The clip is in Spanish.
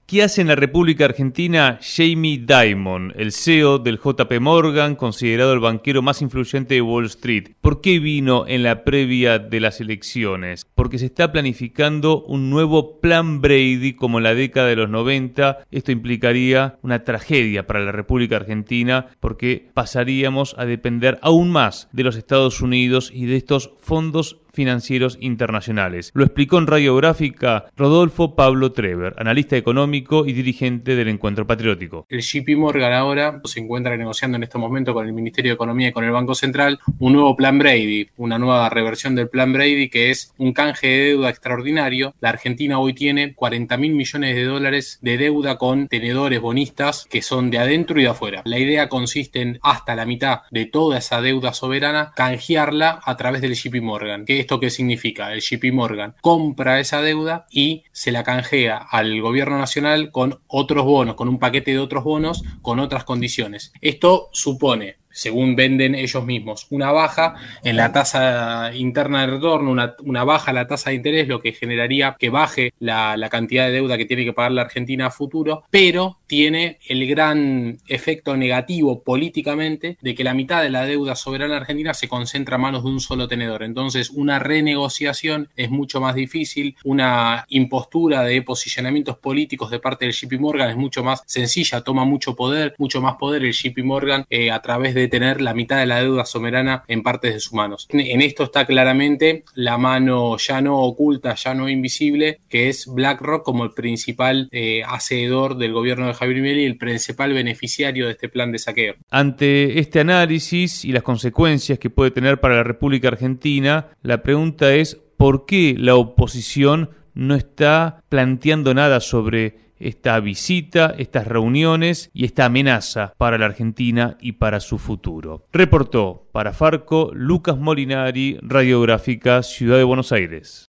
¿Qué hace en la República Argentina Jamie Dimon, el CEO del JP Morgan, considerado el banquero más influyente de Wall Street? ¿Por qué vino en la previa de las elecciones? Porque se está planificando un nuevo Plan Brady como en la década de los 90. Esto implicaría una tragedia para la República Argentina porque pasaríamos a depender aún más de los Estados Unidos y de estos fondos financieros internacionales. Lo explicó en Radiográfica Rodolfo Pablo Trever, analista económico y dirigente del Encuentro Patriótico. El JP Morgan ahora se encuentra negociando en este momento con el Ministerio de Economía y con el Banco Central un nuevo Plan Brady, una nueva reversión del Plan Brady, que es un canje de deuda extraordinario. La Argentina hoy tiene 40.000 millones de dólares de deuda con tenedores bonistas que son de adentro y de afuera. La idea consiste en hasta la mitad de toda esa deuda soberana canjearla a través del JP Morgan. ¿Esto qué significa? El JP Morgan compra esa deuda y se la canjea al gobierno nacional con otros bonos, con un paquete de otros bonos, con otras condiciones. Esto supone, según venden ellos mismos, una baja en la tasa interna de retorno, una baja en la tasa de interés, lo que generaría que baje la cantidad de deuda que tiene que pagar la Argentina a futuro, pero tiene el gran efecto negativo políticamente de que la mitad de la deuda soberana argentina se concentra a manos de un solo tenedor. Entonces, una renegociación es mucho más difícil, una impostura de posicionamientos políticos de parte del JP Morgan es mucho más sencilla, toma mucho más poder el JP Morgan a través de tener la mitad de la deuda soberana en partes de sus manos. En esto está claramente la mano ya no oculta, ya no invisible, que es BlackRock como el principal hacedor del gobierno de Javier Milei y el principal beneficiario de este plan de saqueo. Ante este análisis y las consecuencias que puede tener para la República Argentina, la pregunta es ¿por qué la oposición no está planteando nada sobre esta visita, estas reuniones y esta amenaza para la Argentina y para su futuro? Reportó para Farco Lucas Molinari, Radiográfica, Ciudad de Buenos Aires.